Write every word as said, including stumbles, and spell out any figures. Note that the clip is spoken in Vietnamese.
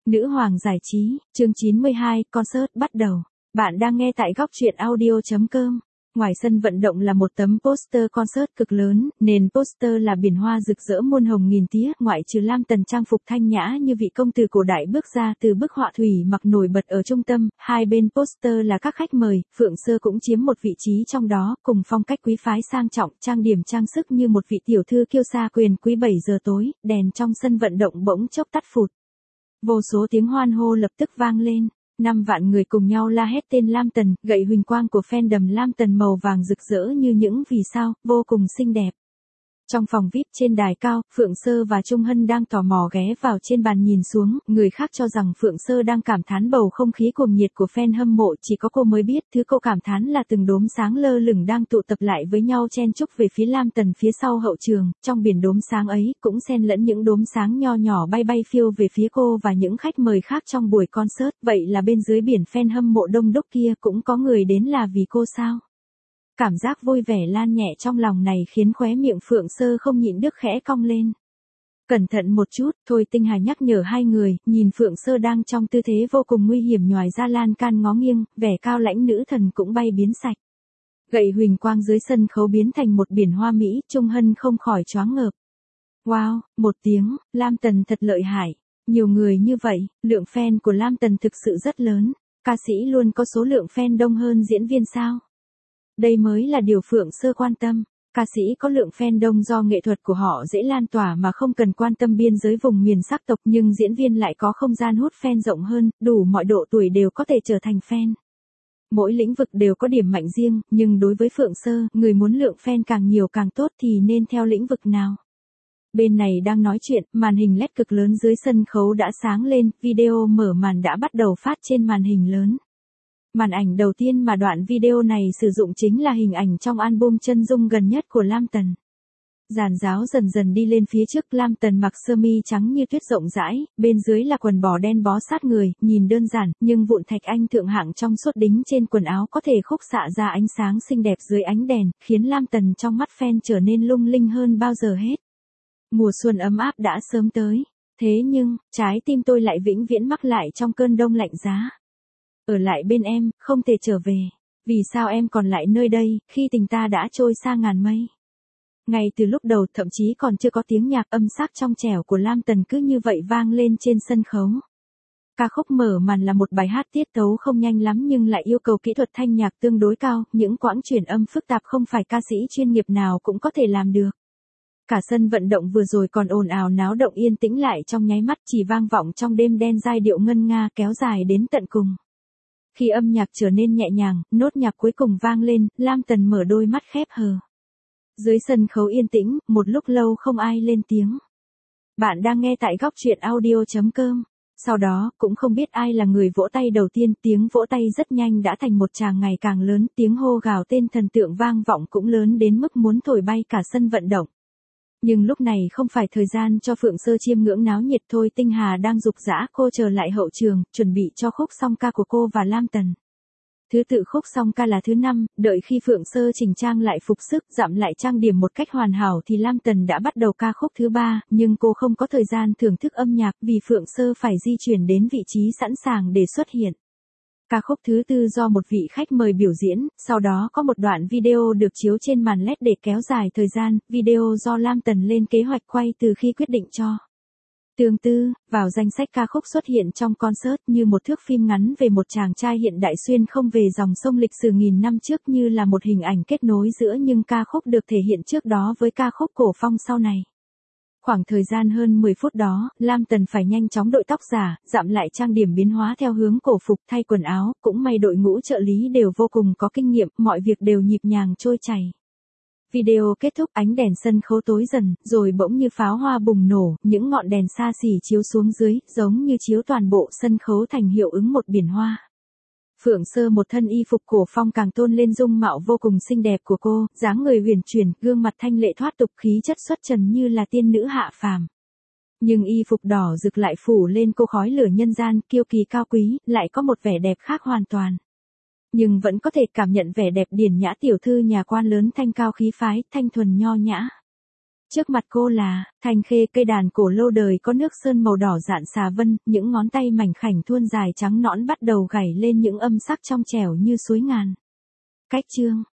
Nữ hoàng giải trí, chương chín mươi hai, concert bắt đầu. Bạn đang nghe tại góc truyện audio chấm com. Ngoài sân vận động là một tấm poster concert cực lớn, nền poster là biển hoa rực rỡ muôn hồng nghìn tía, ngoại trừ Lam Tần trang phục thanh nhã như vị công tử cổ đại bước ra từ bức họa thủy mặc nổi bật ở trung tâm, hai bên poster là các khách mời, Phượng Sơ cũng chiếm một vị trí trong đó, cùng phong cách quý phái sang trọng, trang điểm trang sức như một vị tiểu thư kiêu sa quyền quý. Bảy giờ tối, đèn trong sân vận động bỗng chốc tắt phụt. Vô số tiếng hoan hô lập tức vang lên. Năm vạn người cùng nhau la hét tên Lam Tần, gậy huỳnh quang của fandom Lam Tần màu vàng rực rỡ như những vì sao, vô cùng xinh đẹp. Trong phòng vi ai pi trên đài cao, Phượng Sơ và Trung Hân đang tò mò ghé vào trên bàn nhìn xuống, người khác cho rằng Phượng Sơ đang cảm thán bầu không khí cuồng nhiệt của fan hâm mộ, chỉ có cô mới biết thứ cô cảm thán là từng đốm sáng lơ lửng đang tụ tập lại với nhau chen chúc về phía Lam Tần phía sau hậu trường, trong biển đốm sáng ấy cũng xen lẫn những đốm sáng nho nhỏ bay bay phiêu về phía cô và những khách mời khác trong buổi concert, vậy là bên dưới biển fan hâm mộ đông đúc kia cũng có người đến là vì cô sao? Cảm giác vui vẻ lan nhẹ trong lòng này khiến khóe miệng Phượng Sơ không nhịn được khẽ cong lên. Cẩn thận một chút, Thôi Tinh Hà nhắc nhở hai người, nhìn Phượng Sơ đang trong tư thế vô cùng nguy hiểm nhòi ra lan can ngó nghiêng, vẻ cao lãnh nữ thần cũng bay biến sạch. Gậy huỳnh quang dưới sân khấu biến thành một biển hoa mỹ, Trung Hân không khỏi choáng ngợp. Wow, một tiếng, Lam Tần thật lợi hại. Nhiều người như vậy, lượng fan của Lam Tần thực sự rất lớn. Ca sĩ luôn có số lượng fan đông hơn diễn viên sao? Đây mới là điều Phượng Sơ quan tâm. Ca sĩ có lượng fan đông do nghệ thuật của họ dễ lan tỏa mà không cần quan tâm biên giới vùng miền sắc tộc, nhưng diễn viên lại có không gian hút fan rộng hơn, đủ mọi độ tuổi đều có thể trở thành fan. Mỗi lĩnh vực đều có điểm mạnh riêng, nhưng đối với Phượng Sơ, người muốn lượng fan càng nhiều càng tốt thì nên theo lĩnh vực nào? Bên này đang nói chuyện, màn hình led cực lớn dưới sân khấu đã sáng lên, video mở màn đã bắt đầu phát trên màn hình lớn. Màn ảnh đầu tiên mà đoạn video này sử dụng chính là hình ảnh trong album chân dung gần nhất của Lam Tần. Giàn giáo dần dần đi lên phía trước, Lam Tần mặc sơ mi trắng như tuyết rộng rãi, bên dưới là quần bò đen bó sát người, nhìn đơn giản, nhưng vụn thạch anh thượng hạng trong suốt đính trên quần áo có thể khúc xạ ra ánh sáng xinh đẹp dưới ánh đèn, khiến Lam Tần trong mắt fan trở nên lung linh hơn bao giờ hết. Mùa xuân ấm áp đã sớm tới, thế nhưng, trái tim tôi lại vĩnh viễn mắc lại trong cơn đông lạnh giá. Ở lại bên em, không thể trở về. Vì sao em còn lại nơi đây, khi tình ta đã trôi xa ngàn mây? Ngay từ lúc đầu thậm chí còn chưa có tiếng nhạc, âm sắc trong trẻo của Lam Tần cứ như vậy vang lên trên sân khấu. Ca khúc mở màn là một bài hát tiết tấu không nhanh lắm nhưng lại yêu cầu kỹ thuật thanh nhạc tương đối cao, những quãng chuyển âm phức tạp không phải ca sĩ chuyên nghiệp nào cũng có thể làm được. Cả sân vận động vừa rồi còn ồn ào náo động yên tĩnh lại trong nháy mắt, chỉ vang vọng trong đêm đen giai điệu ngân nga kéo dài đến tận cùng. Khi âm nhạc trở nên nhẹ nhàng, nốt nhạc cuối cùng vang lên, Lam Tần mở đôi mắt khép hờ. Dưới sân khấu yên tĩnh, một lúc lâu không ai lên tiếng. Bạn đang nghe tại góc truyện audio chấm com. Sau đó, cũng không biết ai là người vỗ tay đầu tiên, tiếng vỗ tay rất nhanh đã thành một tràng ngày càng lớn, tiếng hô gào tên thần tượng vang vọng cũng lớn đến mức muốn thổi bay cả sân vận động. Nhưng lúc này không phải thời gian cho Phượng Sơ chiêm ngưỡng náo nhiệt. Thôi Tinh Hà đang giục giã cô trở lại hậu trường, chuẩn bị cho khúc song ca của cô và Lam Tần. Thứ tự khúc song ca là thứ năm, đợi khi Phượng Sơ chỉnh trang lại phục sức, dặm lại trang điểm một cách hoàn hảo thì Lam Tần đã bắt đầu ca khúc thứ ba, nhưng cô không có thời gian thưởng thức âm nhạc vì Phượng Sơ phải di chuyển đến vị trí sẵn sàng để xuất hiện. Ca khúc thứ tư do một vị khách mời biểu diễn, sau đó có một đoạn video được chiếu trên màn led để kéo dài thời gian, video do Lam Tần lên kế hoạch quay từ khi quyết định cho. Tương tư, vào danh sách ca khúc xuất hiện trong concert như một thước phim ngắn về một chàng trai hiện đại xuyên không về dòng sông lịch sử nghìn năm trước, như là một hình ảnh kết nối giữa những ca khúc được thể hiện trước đó với ca khúc cổ phong sau này. Khoảng thời gian hơn mười phút đó, Lam Tần phải nhanh chóng đội tóc giả, dặm lại trang điểm biến hóa theo hướng cổ phục, thay quần áo, cũng may đội ngũ trợ lý đều vô cùng có kinh nghiệm, mọi việc đều nhịp nhàng trôi chảy. Video kết thúc, ánh đèn sân khấu tối dần, rồi bỗng như pháo hoa bùng nổ, những ngọn đèn xa xỉ chiếu xuống dưới, giống như chiếu toàn bộ sân khấu thành hiệu ứng một biển hoa. Phượng Sơ một thân y phục cổ phong càng tôn lên dung mạo vô cùng xinh đẹp của cô, dáng người huyền chuyển, gương mặt thanh lệ thoát tục, khí chất xuất trần như là tiên nữ hạ phàm. Nhưng y phục đỏ rực lại phủ lên cô khói lửa nhân gian, kiêu kỳ cao quý, lại có một vẻ đẹp khác hoàn toàn. Nhưng vẫn có thể cảm nhận vẻ đẹp điển nhã tiểu thư nhà quan lớn, thanh cao khí phái, thanh thuần nho nhã. Trước mặt cô là, thanh khê, cây đàn cổ lâu đời có nước sơn màu đỏ rạn xà vân, những ngón tay mảnh khảnh thuôn dài trắng nõn bắt đầu gảy lên những âm sắc trong trẻo như suối ngàn. Cách chương